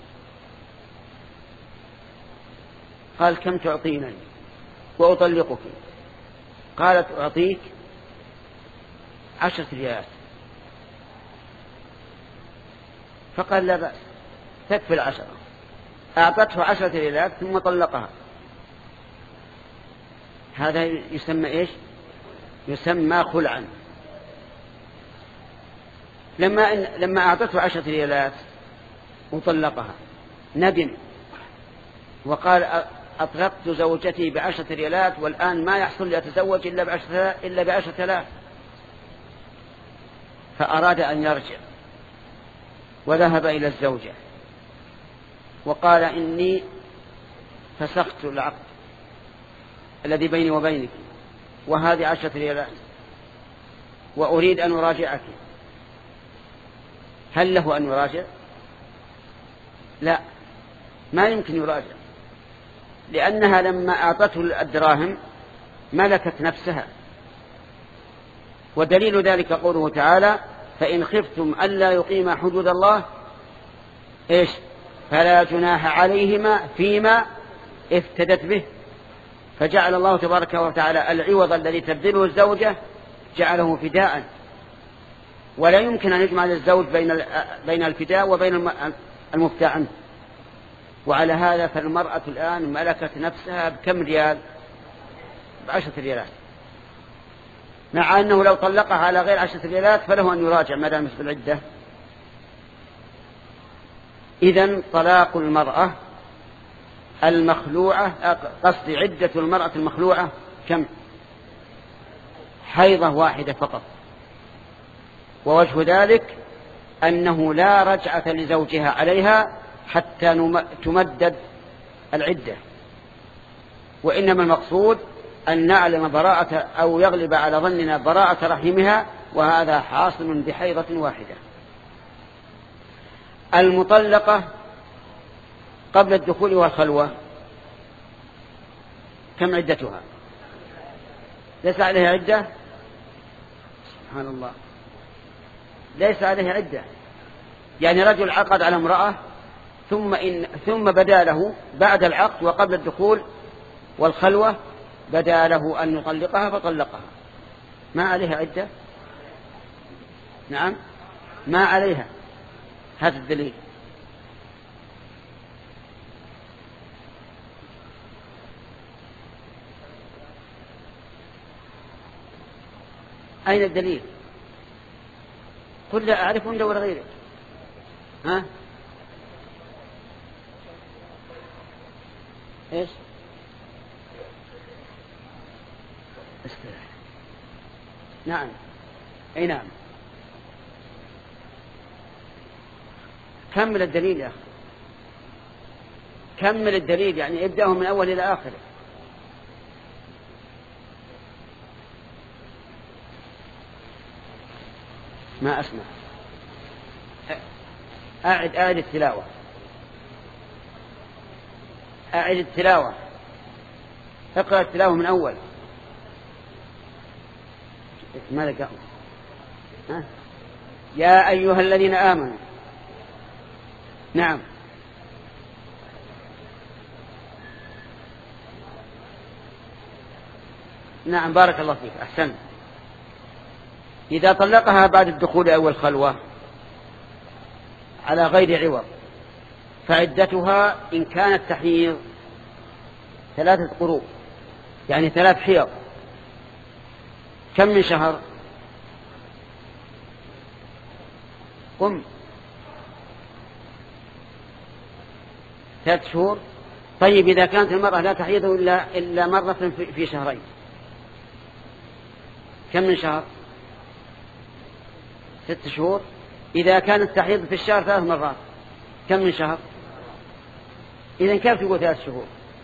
قال كم تعطينني وأطلقك؟ قالت أعطيك عشرة ريالات. فقال لا بأس تكفي العشرة. أعطته عشرة ريالات ثم طلقها، هذا يسمى إيش؟ يسمى خلعا. لما إن لما أعطته عشرة ريالات وطلقها ندم وقال أطلقت زوجتي بعشرة ريالات والآن ما يحصل لي أتزوج إلا بعشرة إلا بعشرة آلاف، فأراد أن يرجع وذهب إلى الزوجة وقال إني فسخت العقد الذي بيني وبينك وهذه عشرة ريالات وأريد أن أراجعك، هل له أن يراجع؟ لا، ما يمكن يراجع، لأنها لما أعطته الدراهم ملكت نفسها. ودليل ذلك قوله تعالى: فإن خفتم ألا يقيما حدود الله إيش؟ فلا جناح عليهما فيما افتدت به. فجعل الله تبارك وتعالى العوض الذي تبذله الزوجة جعله فداء، ولا يمكن أن يجمع للزوج بين بين الفداء وبين المفتى عنه. وعلى هذا فالمرأة الآن ملكت نفسها بكم ريال؟ بعشرة ريالات، مع أنه لو طلقها على غير عشرة ريالات فله أن يراجع ما دامت في العدة. إذن طلاق المرأة المخلوعة، قصدي عدة المرأة المخلوعة كم؟ حيضة واحدة فقط. ووجه ذلك أنه لا رجعة لزوجها عليها حتى تمدد العدة، وإنما المقصود أن نعلم براءة أو يغلب على ظننا براءة رحمها، وهذا حاصل بحيضة واحدة. المطلقة قبل الدخول والخلوة كم عدتها؟ ليس عليها عدة؟ سبحان الله، ليس عليها عدة. يعني رجل عقد على امرأة ثم إن ثم بدا له بعد العقد وقبل الدخول والخلوة بدا له أن يطلقها فطلقها، ما عليها عدة؟ نعم ما عليها. هذا الدليل. أين الدليل؟ قل لا أعرف من دور غيره. ها؟ إيش؟ استرح. نعم أي نعم. كمل الدليل يا أخي، كمل الدليل، يعني ابدأه من أول إلى آخر. ما أسمع. أعد أعد التلاوة، أعد التلاوة، اقرأ التلاوة من أول. ما لقاه؟ ها؟ يا أيها الذين آمنوا. نعم نعم بارك الله فيك، أحسن. إذا طلقها بعد الدخول أو الخلوة على غير عوض فعدتها إن كانت تحيض ثلاثة قروء، يعني ثلاث حيض. كم من شهر؟ قم ثلاث شهور. طيب إذا كانت المرأة لا تحيض إلا, إلا مرة في شهرين كم من شهر؟ ست شهور. إذا كانت تحيض في الشهر ثلاث مرات كم من شهر؟ إذن كيف تقول ثلاث شهور؟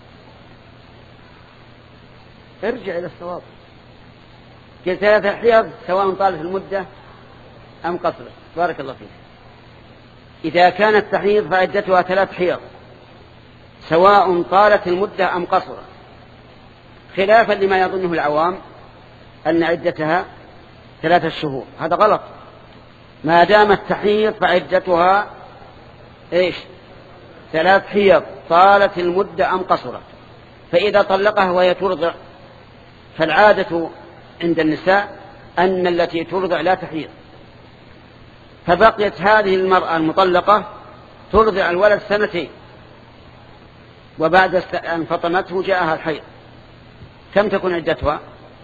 ارجع إلى الصواب. قلت ثلاثة حيض سواء طالت المدة أم قصرت. بارك الله فيك. إذا كانت تحيض فعدتها ثلاث حيض سواء طالت المدة أم قصرت، خلافا لما يظنه العوام أن عدتها ثلاثة شهور. هذا غلط. ما دامت تحيض فعدتها إيش؟ ثلاث حيض طالت المدة أم قصرت. فإذا طلقها وهي ترضع فالعادة عند النساء أن التي ترضع لا تحيض، فبقيت هذه المرأة المطلقة ترضع الولد سنتين وبعد أن فطمته جاءها الحيض، كم تكون عدتها؟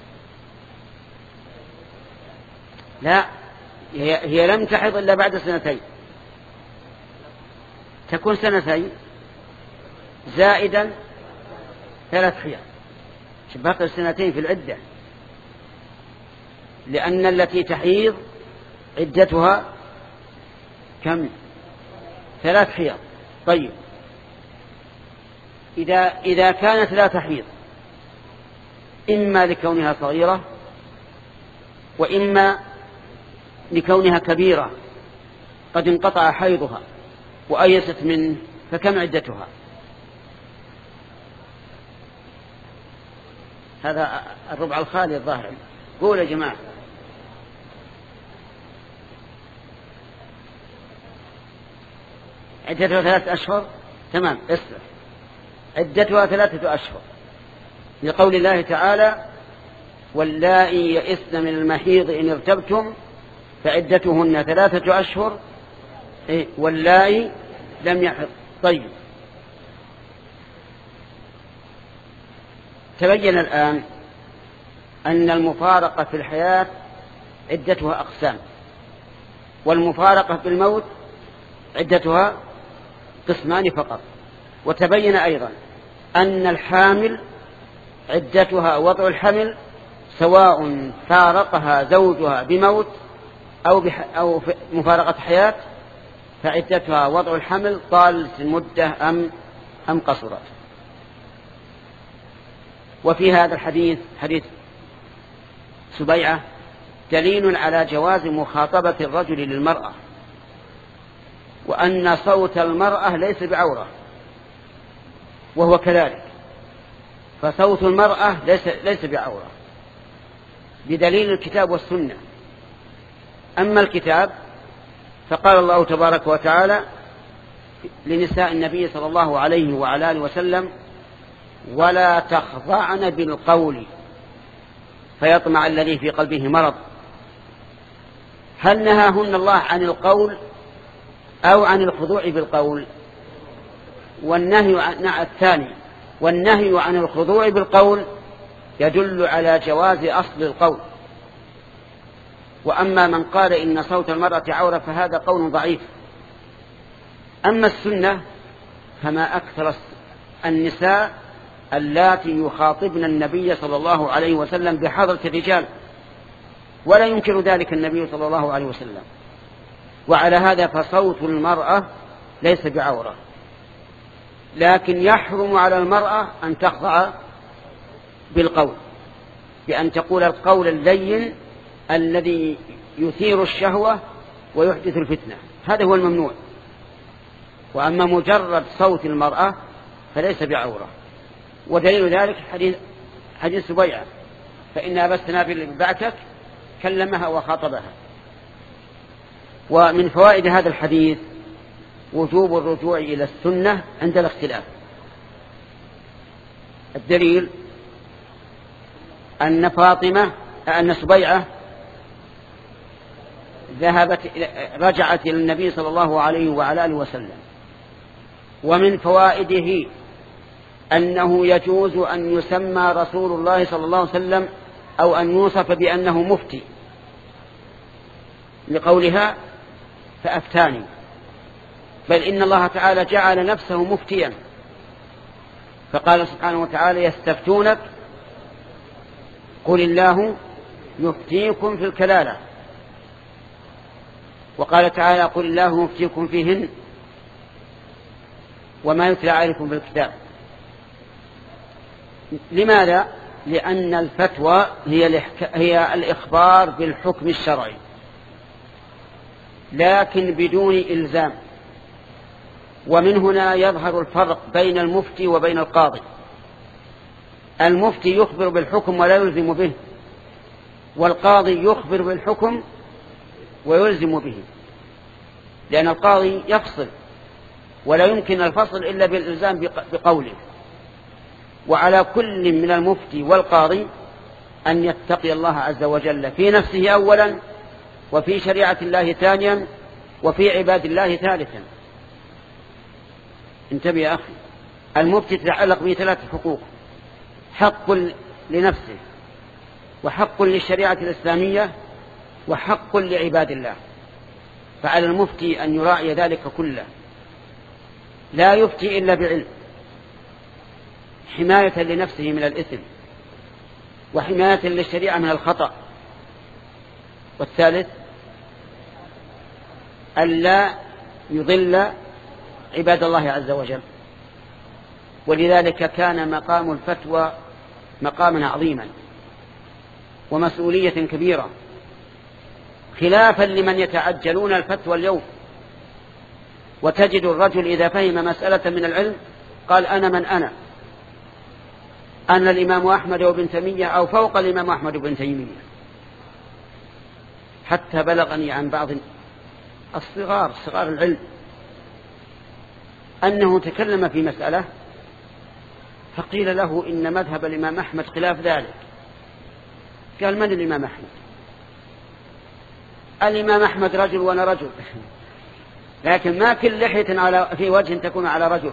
لا، هي لم تحض إلا بعد سنتين، تكون سنتين زائدا ثلاث حيض، باقي سنتين في العدة، لأن التي تحيض عدتها كم؟ ثلاث حيض. طيب إذا, إذا كانت لا تحيض إما لكونها صغيرة وإما لكونها كبيرة قد انقطع حيضها وأيست منه، فكم عدتها؟ هذا الربع الخالي الظاهر. قول يا جماعة. عدتها ثلاثة أشهر. تمام، اسمع، عدتها ثلاثة أشهر لقول الله تعالى واللائي يئسن من المحيض إن ارتبتم فعدتهن ثلاثة أشهر واللائي لم يحض. طيب تبين الآن أن المفارقة في الحياة عدتها أقسام، والمفارقة في الموت عدتها قسمان فقط. وتبين أيضا أن الحامل عدتها وضع الحمل سواء فارقها زوجها بموت أو, بح أو مفارقة حياة، فعدتها وضع الحمل طالت المدة أم, أم قصرت. وفي هذا الحديث حديث سبيعة دليل على جواز مخاطبة الرجل للمرأة، وأن صوت المرأة ليس بعورة، وهو كذلك، فصوت المرأة ليس, ليس بعورة بدليل الكتاب والسنة. أما الكتاب فقال الله تبارك وتعالى لنساء النبي صلى الله عليه وعلى آله وسلم ولا تخضعن بالقول فيطمع الذي في قلبه مرض. هل نهاهن الله عن القول أو عن الخضوع بالقول؟ والنهي عن الثاني، والنهي عن الخضوع بالقول يدل على جواز أصل القول. وأما من قال إن صوت المرأة عورة فهذا قول ضعيف. أما السنة فما أكثر النساء اللاتي يخاطبن النبي صلى الله عليه وسلم بحضرة الرجال، ولا ينكر ذلك النبي صلى الله عليه وسلم. وعلى هذا فصوت المرأة ليس بعورة، لكن يحرم على المرأة أن تخضع بالقول، بأن تقول القول اللين الذي يثير الشهوة ويحدث الفتنة، هذا هو الممنوع. وأما مجرد صوت المرأة فليس بعورة. ودليل ذلك حديث, حديث سبيعة فإن أبا السنابل بعتك كلمها وخاطبها. ومن فوائد هذا الحديث وجوب الرجوع إلى السنة عند الاختلاف. الدليل أن فاطمة أن سبيعة ذهبت رجعت إلى النبي صلى الله عليه وعلى آله وسلم. ومن فوائده أنه يجوز أن يسمى رسول الله صلى الله عليه وسلم أو أن يوصف بأنه مفتي، لقولها فأفتاني، بل إن الله تعالى جعل نفسه مفتيا، فقال سبحانه وتعالى يستفتونك قل الله يفتيكم في الكلالة، وقال تعالى قل الله يفتيكم فيهن وما يتلى عليكم في الكتاب. لماذا؟ لأن الفتوى هي, هي الإخبار بالحكم الشرعي، لكن بدون إلزام. ومن هنا يظهر الفرق بين المفتي وبين القاضي. المفتي يخبر بالحكم ولا يلزم به، والقاضي يخبر بالحكم ويلزم به، لأن القاضي يفصل ولا يمكن الفصل إلا بالإلزام بقوله. وعلى كل من المفتي والقاضي أن يتقي الله عز وجل في نفسه أولا، وفي شريعة الله ثانيا، وفي عباد الله ثالثا. انتبه يا أخي، المفتي تتعلق به ثلاثة حقوق: حق لنفسه، وحق للشريعة الإسلامية، وحق لعباد الله. فعلى المفتي أن يراعي ذلك كله، لا يفتي إلا بعلم، حماية لنفسه من الإثم، وحماية للشريعة من الخطأ. والثالث ألا يضل عباد الله عز وجل. ولذلك كان مقام الفتوى مقاما عظيما ومسؤولية كبيرة، خلافا لمن يتعجلون الفتوى اليوم. وتجد الرجل إذا فهم مسألة من العلم قال: أنا من أنا أنا الإمام أحمد وابن تيمية أو فوق الإمام أحمد وابن تيمية. حتى بلغني عن بعض الصغار صغار العلم أنه تكلم في مسألة فقيل له إن مذهب الإمام أحمد خلاف ذلك. قال: من الإمام أحمد؟ الإمام أحمد رجل وأنا رجل، لكن ما كل لحية على في وجه تكون على رجل.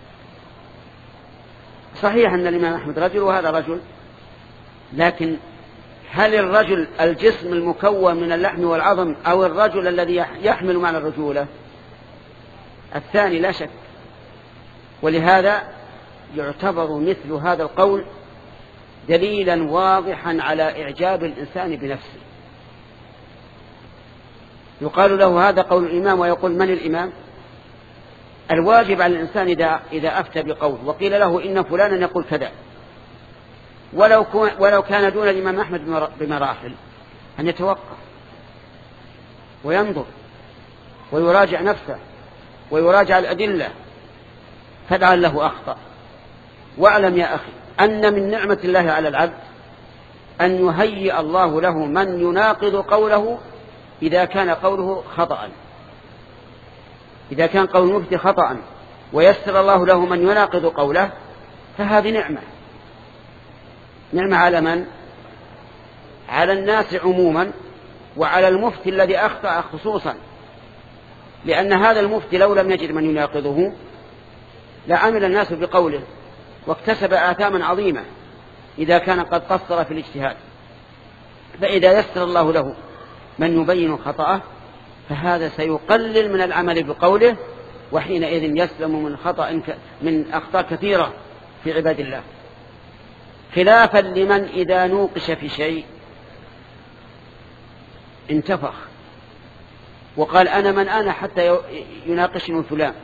صحيح أن الإمام أحمد رجل وهذا رجل، لكن هل الرجل الجسم المكون من اللحم والعظم أو الرجل الذي يحمل معنى الرجولة؟ الثاني لا شك. ولهذا يعتبر مثل هذا القول دليلا واضحا على إعجاب الإنسان بنفسه. يقال له هذا قول الإمام، ويقول: من الإمام؟ الواجب على الإنسان إذا, إذا أفتى بقول وقيل له إن فلانا يقول كذا، ولو, ولو كان دون الإمام أحمد بمراحل، أن يتوقف وينظر ويراجع نفسه ويراجع الأدلة، فلعل له أخطأ. واعلم يا أخي أن من نعمة الله على العبد أن يهيئ الله له من يناقض قوله إذا كان قوله خطأ. إذا كان قول المفتي خطأ ويسر الله له من يناقض قوله، فهذه نعمة. نعمة على من؟ على الناس عموما، وعلى المفتي الذي أخطأ خصوصا، لأن هذا المفتي لو لم يجد من يناقضه لعمل الناس بقوله واكتسب آثاما عظيمة إذا كان قد قصر في الاجتهاد. فإذا يسر الله له من يبين خطأه فهذا سيقلل من العمل بقوله، وحينئذ يسلم من خطأ من أخطاء كثيرة في عباد الله، خلافا لمن إذا نوقش في شيء انتفخ وقال: أنا من أنا حتى يناقشني فلان،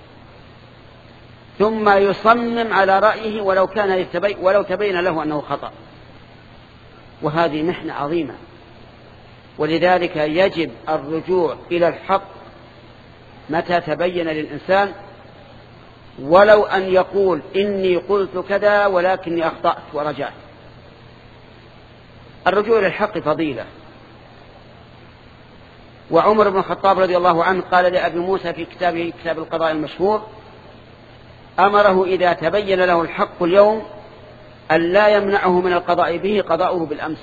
ثم يصمم على رأيه ولو كان يتبين ولو تبين له أنه خطأ. وهذه محنة عظيمة. ولذلك يجب الرجوع إلى الحق متى تبين للإنسان، ولو أن يقول: إني قلت كذا ولكني أخطأت ورجعت. الرجوع إلى الحق فضيلة. وعمر بن الخطاب رضي الله عنه قال لأبي موسى في كتابه كتاب القضاء المشهور، أمره إذا تبين له الحق اليوم أن لا يمنعه من القضاء به قضاؤه بالأمس،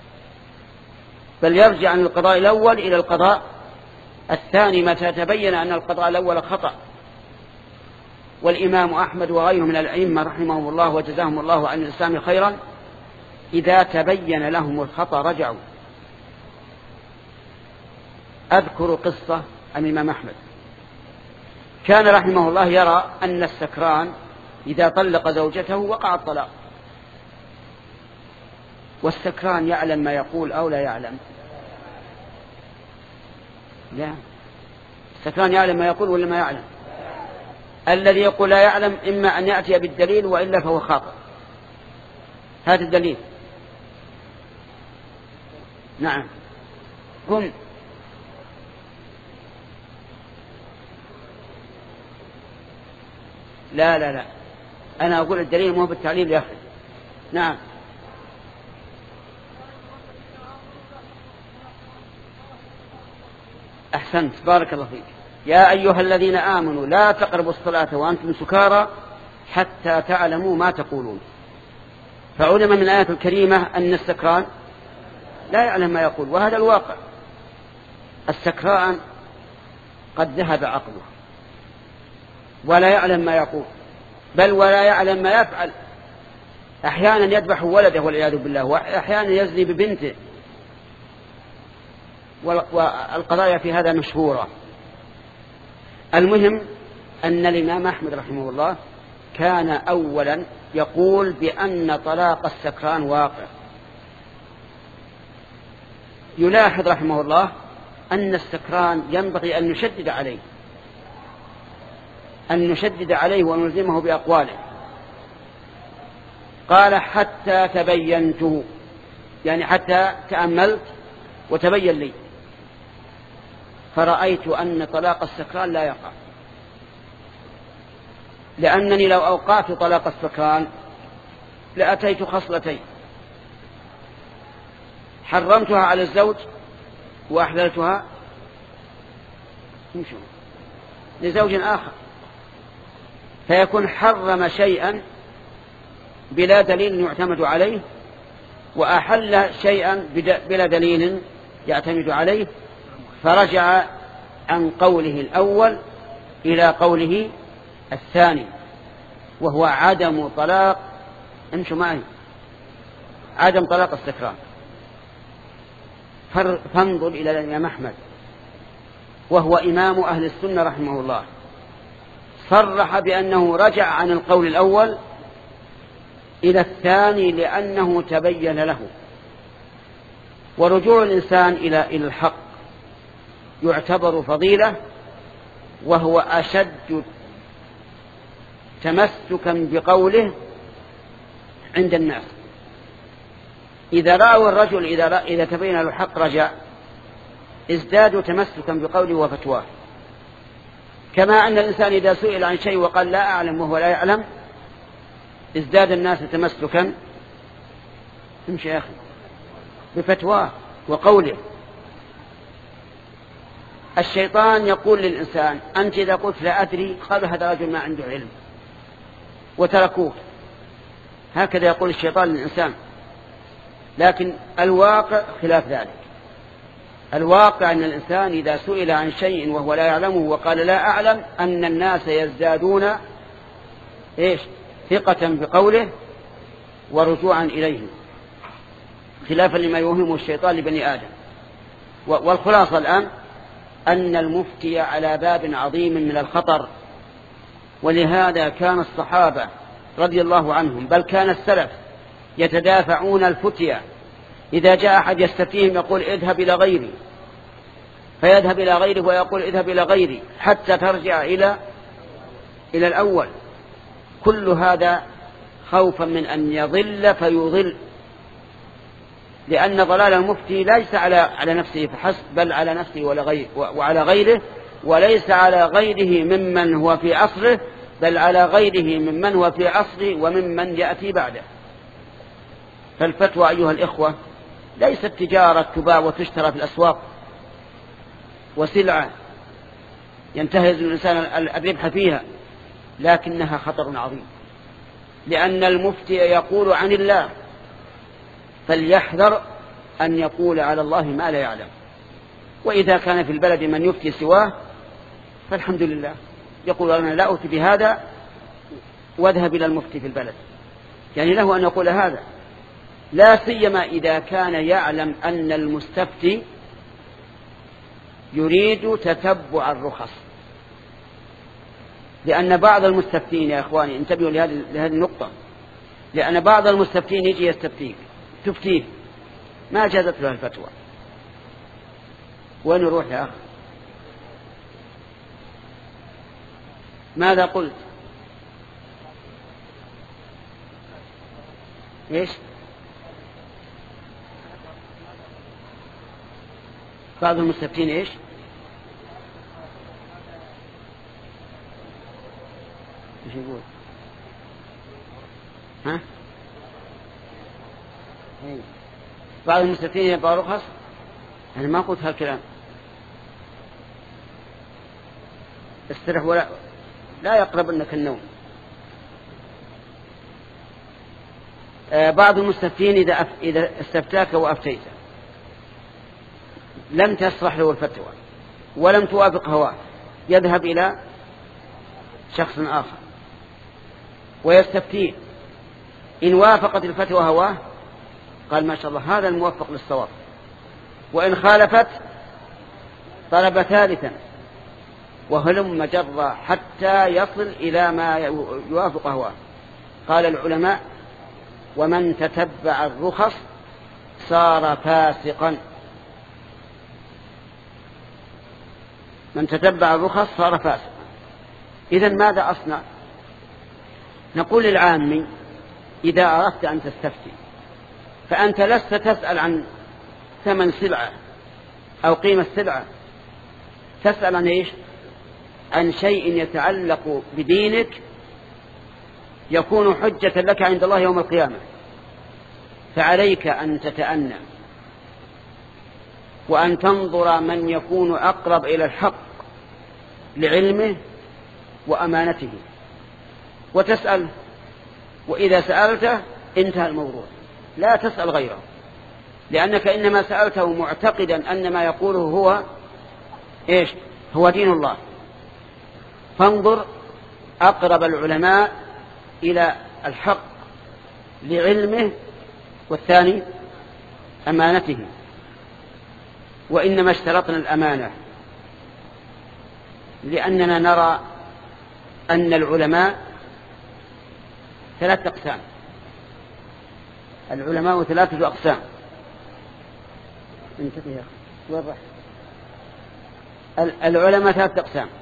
بل يرجع عن القضاء الأول إلى القضاء الثاني متى تبين أن القضاء الأول خطأ. والإمام أحمد وغيره من الأئمة رحمهم الله وجزاهم الله عن الإسلام خيرا إذا تبين لهم الخطأ رجعوا. أذكر قصة عن الإمام أحمد. كان رحمه الله يرى أن السكران إذا طلق زوجته وقع الطلاق. والسكران يعلم ما يقول أو لا يعلم؟ لا. السكران يعلم ما يقول ولا ما يعلم؟ الذي يقول لا يعلم إما أن يأتي بالدليل وإلا فهو خاطئ. هذا الدليل. نعم. قم. لا لا لا أنا أقول الدليل مو بالتعليل يا أخي. نعم. أحسنت بارك الله فيك. يا أيها الذين آمنوا لا تقربوا الصلاة وأنتم سكارى حتى تعلموا ما تقولون. فعلم من الآية الكريمة أن السكران لا يعلم ما يقول، وهذا الواقع. السكران قد ذهب عقله ولا يعلم ما يقول، بل ولا يعلم ما يفعل. أحيانا يذبح ولده والعياذ بالله، وأحيانا يزني ببنته، والقضايا في هذا مشهورة. المهم أن الإمام أحمد رحمه الله كان أولا يقول بأن طلاق السكران واقع. يلاحظ رحمه الله أن السكران ينبغي أن نشدد عليه أن نشدد عليه ونلزمه بأقواله. قال حتى تبينته، يعني حتى تأملت وتبين لي، فرأيت أن طلاق السكران لا يقع، لأنني لو أوقعت طلاق السكران لأتيت خصلتين: حرمتها على الزوج وأحللتها لزوج آخر، فيكون حرم شيئا بلا دليل يعتمد عليه، وأحل شيئا بلا دليل يعتمد عليه، فرجع عن قوله الأول إلى قوله الثاني، وهو عدم طلاق امشوا معي عدم طلاق السكران. فانظر إلى الإمام أحمد وهو إمام أهل السنة رحمه الله، صرح بأنه رجع عن القول الأول إلى الثاني لأنه تبين له. ورجوع الإنسان إلى إلى الحق يعتبر فضيلة، وهو أشد تمسكا بقوله عند الناس. إذا رأوا الرجل إذا, رأ... إذا تبين له الحق رجع، ازدادوا تمسكا بقوله وفتواه. كما أن الإنسان إذا سئل عن شيء وقال لا أعلم وهو لا يعلم، ازداد الناس تمسكا امشي يا أخي بفتواه وقوله. الشيطان يقول للإنسان: أنت إذا قلت لا أدري قال هذا رجل ما عنده علم وتركوه. هكذا يقول الشيطان للإنسان، لكن الواقع خلاف ذلك. الواقع أن الإنسان إذا سئل عن شيء وهو لا يعلمه وقال لا أعلم، أن الناس يزدادون إيش؟ ثقة بقوله ورجوعا إليه، خلافا لما يوهمه الشيطان لبني آدم. والخلاصة الآن أن المفتي على باب عظيم من الخطر، ولهذا كان الصحابة رضي الله عنهم بل كان السلف يتدافعون الفتية. إذا جاء أحد يستفتيهم يقول اذهب إلى غيري، فيذهب إلى غيره ويقول اذهب إلى غيري حتى ترجع إلى إلى الأول. كل هذا خوفا من أن يضل فيضل، لأن ضلال المفتي ليس على على نفسه فحسب، بل على نفسه وعلى غيره، وليس على غيره ممن هو في عصره، بل على غيره ممن هو في عصره وممن يأتي بعده. فالفتوى أيها الإخوة ليست تجارة تباع وتشترى في الأسواق وسلعة ينتهز الإنسان الربح فيها، لكنها خطر عظيم، لأن المفتي يقول عن الله، فليحذر أن يقول على الله ما لا يعلم. وإذا كان في البلد من يفتي سواه فالحمد لله، يقول أنا لا أفتي بهذا واذهب إلى المفتي في البلد، يعني له أن يقول هذا، لا سيما إذا كان يعلم أن المستفتي يريد تتبع الرخص. لأن بعض المستفتين يا إخواني انتبهوا لهذه لهذه النقطة، لأن بعض المستفتين يجي يستفتيك تفتيه ما جازت له الفتوى، وين يروح يا أخي؟ ماذا قلت؟ إيش؟ بعض المستفتين إيش؟ إيش يقول؟ ها؟ بعض المستفتين يبقى رخص؟ أنا ما قلت هالكلام. استرح ولا لا يقرب أنك النوم. آه بعض المستفتين إذا أف... إذا استفتاك وأفتيت لم تصلح له الفتوى ولم توافق هواه، يذهب إلى شخص آخر ويستفتيه، إن وافقت الفتوى هواه قال ما شاء الله هذا الموفق للصواب، وإن خالفت طلب ثالثا، وهلم جرى حتى يصل إلى ما يوافق هواه. قال العلماء: ومن تتبع الرخص صار فاسقا. من تتبع الرخص صار فاسقا. إذن ماذا أصنع؟ نقول للعامي: إذا أردت أن تستفتي فأنت لست تسأل عن ثمن سلعة أو قيمة سلعة، تسأل عن إيش؟ عن شيء يتعلق بدينك يكون حجة لك عند الله يوم القيامة. فعليك أن تتأنى وأن تنظر من يكون أقرب إلى الحق لعلمه وأمانته وتسأل، وإذا سألته انتهى الموضوع، لا تسأل غيره، لأنك إنما سألته معتقدا أن ما يقوله هو إيش؟ هو دين الله. فانظر أقرب العلماء إلى الحق لعلمه والثاني أمانته. وإنما اشترطنا الأمانة لأننا نرى أن العلماء ثلاثة أقسام. العلماء ثلاثة أقسام. انتبه يا أخي، العلماء ثلاثة أقسام: